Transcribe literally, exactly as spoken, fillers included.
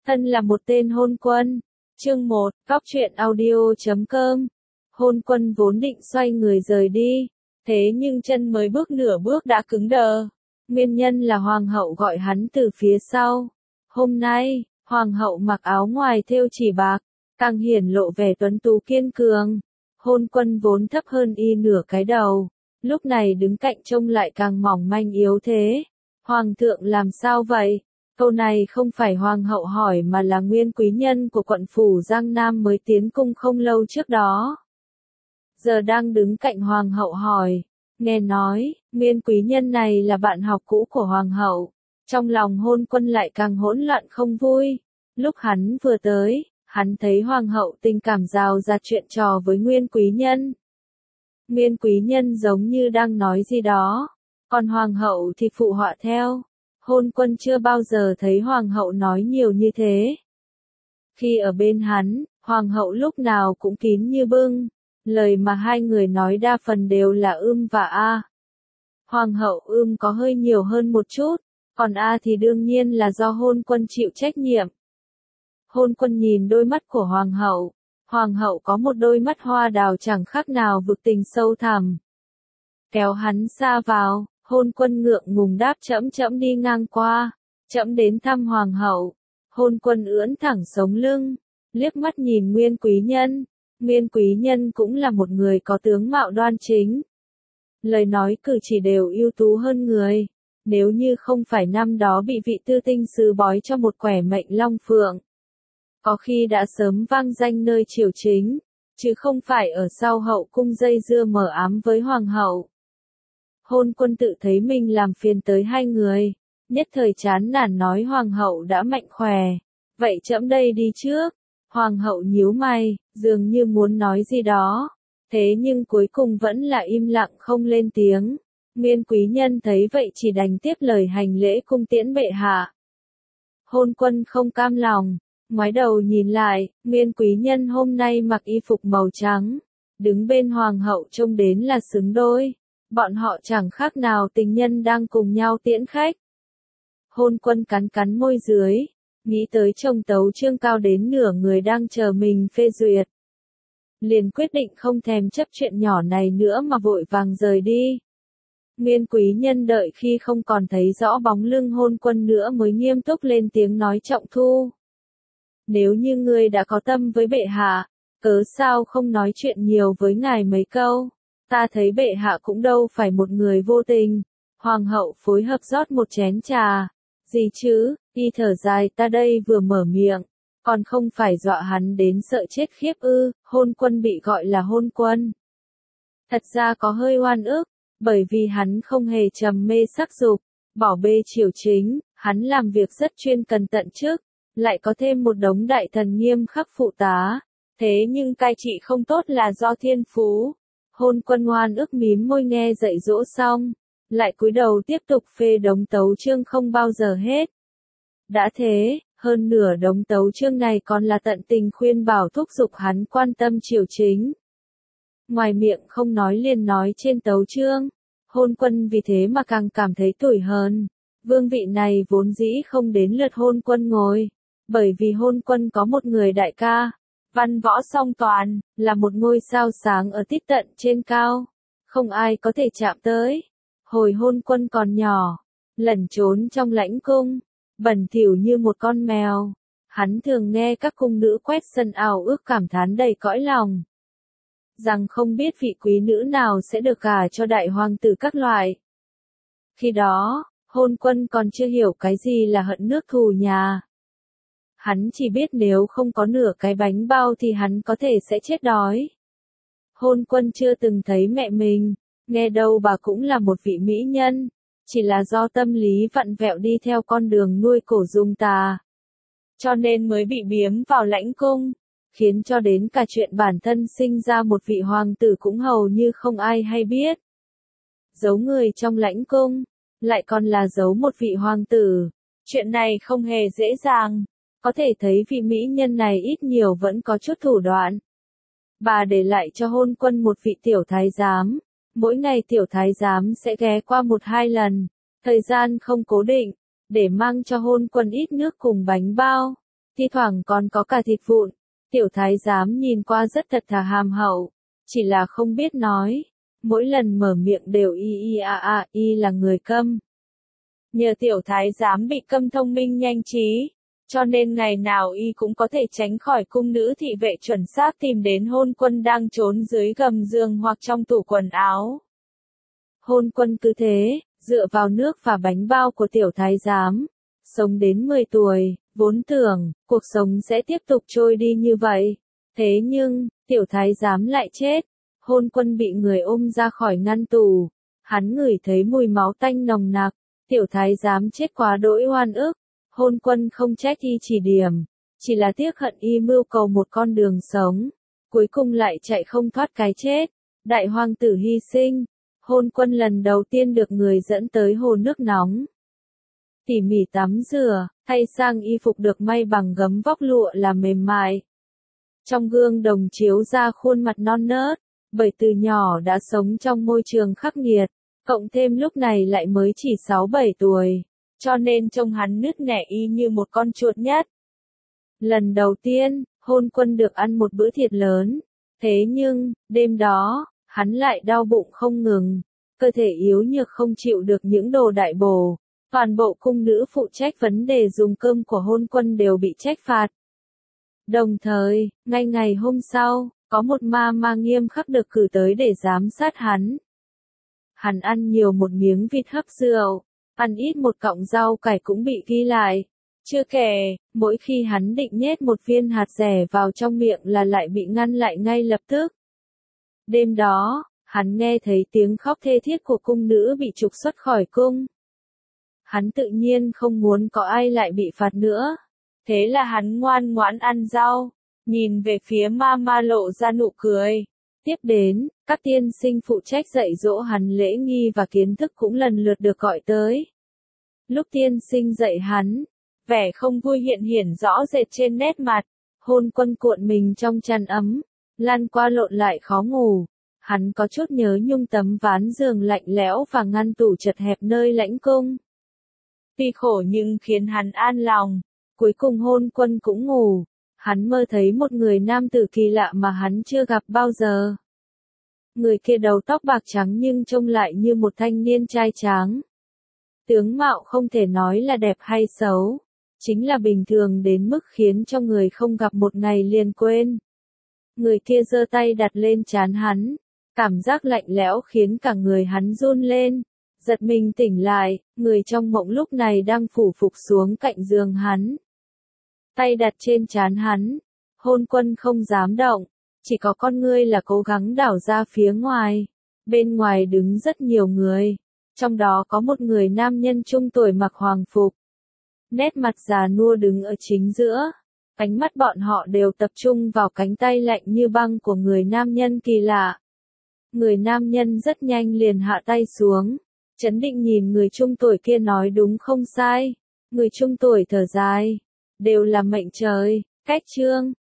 Thân là một tên hôn quân. Chương một, Góc truyện audio chấm com. Hôn quân vốn định xoay người rời đi, thế nhưng chân mới bước nửa bước đã cứng đờ. Nguyên nhân là hoàng hậu gọi hắn từ phía sau. Hôm nay, hoàng hậu mặc áo ngoài thêu chỉ bạc, càng hiển lộ vẻ tuấn tú kiên cường. Hôn quân vốn thấp hơn y nửa cái đầu, lúc này đứng cạnh trông lại càng mỏng manh yếu thế. Hoàng thượng làm sao vậy? Câu này không phải hoàng hậu hỏi mà là nguyên quý nhân của quận phủ Giang Nam mới tiến cung không lâu trước đó. Giờ đang đứng cạnh hoàng hậu hỏi, nghe nói, nguyên quý nhân này là bạn học cũ của hoàng hậu. Trong lòng hôn quân lại càng hỗn loạn không vui. Lúc hắn vừa tới, hắn thấy hoàng hậu tình cảm rào rạt chuyện trò với nguyên quý nhân. Nguyên quý nhân giống như đang nói gì đó, còn hoàng hậu thì phụ họa theo. Hôn quân chưa bao giờ thấy hoàng hậu nói nhiều như thế. Khi ở bên hắn, hoàng hậu lúc nào cũng kín như bưng, lời mà hai người nói đa phần đều là ưm và a. Hoàng hậu ưm có hơi nhiều hơn một chút, còn a thì đương nhiên là do hôn quân chịu trách nhiệm. Hôn quân nhìn đôi mắt của hoàng hậu, hoàng hậu có một đôi mắt hoa đào chẳng khác nào vực tình sâu thẳm. Kéo hắn xa vào. Hôn quân ngượng ngùng đáp trẫm trẫm đi ngang qua, trẫm đến thăm hoàng hậu. Hôn quân ưỡn thẳng sống lưng, liếc mắt nhìn nguyên quý nhân. Nguyên quý nhân cũng là một người có tướng mạo đoan chính. Lời nói cử chỉ đều ưu tú hơn người. Nếu như không phải năm đó bị vị tư tinh sứ bói cho một quẻ mệnh long phượng, có khi đã sớm vang danh nơi triều chính, chứ không phải ở sau hậu cung dây dưa mờ ám với hoàng hậu. Hôn quân tự thấy mình làm phiền tới hai người, nhất thời chán nản nói hoàng hậu đã mạnh khỏe, vậy trẫm đây đi trước. Hoàng hậu nhíu mày, dường như muốn nói gì đó, thế nhưng cuối cùng vẫn là im lặng không lên tiếng. Nguyên quý nhân thấy vậy chỉ đành tiếp lời hành lễ cung tiễn bệ hạ. Hôn quân không cam lòng, ngoái đầu nhìn lại, nguyên quý nhân hôm nay mặc y phục màu trắng, đứng bên hoàng hậu trông đến là xứng đôi. Bọn họ chẳng khác nào tình nhân đang cùng nhau tiễn khách. Hôn quân cắn cắn môi dưới, nghĩ tới chồng tấu chương cao đến nửa người đang chờ mình phê duyệt. Liền quyết định không thèm chấp chuyện nhỏ này nữa mà vội vàng rời đi. Nguyên quý nhân đợi khi không còn thấy rõ bóng lưng hôn quân nữa mới nghiêm túc lên tiếng nói trọng thu. Nếu như ngươi đã có tâm với bệ hạ, cớ sao không nói chuyện nhiều với ngài mấy câu? Ta thấy bệ hạ cũng đâu phải một người vô tình. Hoàng hậu phối hợp rót một chén trà. Gì chứ, y thở dài, ta đây vừa mở miệng, còn không phải dọa hắn đến sợ chết khiếp ư. Hôn quân bị gọi là hôn quân. Thật ra có hơi oan ức, bởi vì hắn không hề trầm mê sắc dục, bỏ bê triều chính, hắn làm việc rất chuyên cần tận chức, lại có thêm một đống đại thần nghiêm khắc phụ tá. Thế nhưng cai trị không tốt là do thiên phú. Hôn quân ngoan ức mím môi nghe dạy dỗ xong, lại cúi đầu tiếp tục phê đống tấu chương không bao giờ hết. Đã thế, hơn nửa đống tấu chương này còn là tận tình khuyên bảo thúc giục hắn quan tâm triều chính. Ngoài miệng không nói liền nói trên tấu chương, hôn quân vì thế mà càng cảm thấy tủi hờn. Vương vị này vốn dĩ không đến lượt hôn quân ngồi, bởi vì hôn quân có một người đại ca. Văn võ song toàn, là một ngôi sao sáng ở tít tận trên cao, không ai có thể chạm tới. Hồi hôn quân còn nhỏ, lẩn trốn trong lãnh cung, bẩn thỉu như một con mèo, hắn thường nghe các cung nữ quét sân ào ước cảm thán đầy cõi lòng, rằng không biết vị quý nữ nào sẽ được gả cho đại hoàng tử các loại. Khi đó, hôn quân còn chưa hiểu cái gì là hận nước thù nhà. Hắn chỉ biết nếu không có nửa cái bánh bao thì hắn có thể sẽ chết đói. Hôn quân chưa từng thấy mẹ mình, nghe đâu bà cũng là một vị mỹ nhân, chỉ là do tâm lý vặn vẹo đi theo con đường nuôi cổ dung tà, cho nên mới bị biếm vào lãnh cung, khiến cho đến cả chuyện bản thân sinh ra một vị hoàng tử cũng hầu như không ai hay biết. Giấu người trong lãnh cung, lại còn là giấu một vị hoàng tử, chuyện này không hề dễ dàng. Có thể thấy vị mỹ nhân này ít nhiều vẫn có chút thủ đoạn. Bà để lại cho hôn quân một vị tiểu thái giám. Mỗi ngày tiểu thái giám sẽ ghé qua một hai lần, thời gian không cố định, để mang cho hôn quân ít nước cùng bánh bao. thi thoảng còn có cả thịt vụn. Tiểu thái giám nhìn qua rất thật thà hàm hậu, chỉ là không biết nói, mỗi lần mở miệng đều y y a a, y là người câm. Nhờ tiểu thái giám bị câm thông minh nhanh trí, cho nên ngày nào y cũng có thể tránh khỏi cung nữ thị vệ chuẩn xác tìm đến hôn quân đang trốn dưới gầm giường hoặc trong tủ quần áo. Hôn quân cứ thế, dựa vào nước và bánh bao của tiểu thái giám, sống đến mười tuổi, vốn tưởng, cuộc sống sẽ tiếp tục trôi đi như vậy. Thế nhưng, tiểu thái giám lại chết, hôn quân bị người ôm ra khỏi ngăn tù, hắn ngửi thấy mùi máu tanh nồng nặc, tiểu thái giám chết quá đỗi oan ức, hôn quân không trách y chỉ điểm, chỉ là tiếc hận y mưu cầu một con đường sống, cuối cùng lại chạy không thoát cái chết, đại hoàng tử hy sinh, hôn quân lần đầu tiên được người dẫn tới hồ nước nóng. Tỉ mỉ tắm rửa, thay sang y phục được may bằng gấm vóc lụa là mềm mại. Trong gương đồng chiếu ra khuôn mặt non nớt, bởi từ nhỏ đã sống trong môi trường khắc nghiệt, cộng thêm lúc này lại mới chỉ sáu bảy tuổi, cho nên trông hắn nứt nẻ y như một con chuột nhất. Lần đầu tiên, hôn quân được ăn một bữa thịt lớn, thế nhưng, đêm đó, hắn lại đau bụng không ngừng, cơ thể yếu nhược không chịu được những đồ đại bổ. Toàn bộ cung nữ phụ trách vấn đề dùng cơm của hôn quân đều bị trách phạt. Đồng thời, ngay ngày hôm sau, có một ma ma nghiêm khắc được cử tới để giám sát hắn. Hắn ăn nhiều một miếng vịt hấp rượu, ăn ít một cọng rau cải cũng bị ghi lại. Chưa kể, mỗi khi hắn định nhét một viên hạt dẻ vào trong miệng là lại bị ngăn lại ngay lập tức. Đêm đó, hắn nghe thấy tiếng khóc thê thiết của cung nữ bị trục xuất khỏi cung. Hắn tự nhiên không muốn có ai lại bị phạt nữa. Thế là hắn ngoan ngoãn ăn rau, nhìn về phía ma ma lộ ra nụ cười. Tiếp đến, các tiên sinh phụ trách dạy dỗ hắn lễ nghi và kiến thức cũng lần lượt được gọi tới. Lúc tiên sinh dạy hắn, vẻ không vui hiện hiển rõ rệt trên nét mặt, hôn quân cuộn mình trong chăn ấm, lăn qua lộn lại khó ngủ. Hắn có chút nhớ nhung tấm ván giường lạnh lẽo và ngăn tủ chật hẹp nơi lãnh cung. Tuy khổ nhưng khiến hắn an lòng, cuối cùng hôn quân cũng ngủ, hắn mơ thấy một người nam tử kỳ lạ mà hắn chưa gặp bao giờ. Người kia đầu tóc bạc trắng nhưng trông lại như một thanh niên trai tráng. Tướng mạo không thể nói là đẹp hay xấu, chính là bình thường đến mức khiến cho người không gặp một ngày liền quên. Người kia giơ tay đặt lên trán hắn, cảm giác lạnh lẽo khiến cả người hắn run lên. Giật mình tỉnh lại, người trong mộng lúc này đang phủ phục xuống cạnh giường hắn. Tay đặt trên trán hắn, hôn quân không dám động, chỉ có con ngươi là cố gắng đảo ra phía ngoài. Bên ngoài đứng rất nhiều người, trong đó có một người nam nhân trung tuổi mặc hoàng phục. Nét mặt già nua đứng ở chính giữa, ánh mắt bọn họ đều tập trung vào cánh tay lạnh như băng của người nam nhân kỳ lạ. Người nam nhân rất nhanh liền hạ tay xuống. Chấn định nhìn người trung tuổi kia nói đúng không sai. Người trung tuổi thở dài. Đều là mệnh trời, cách chương.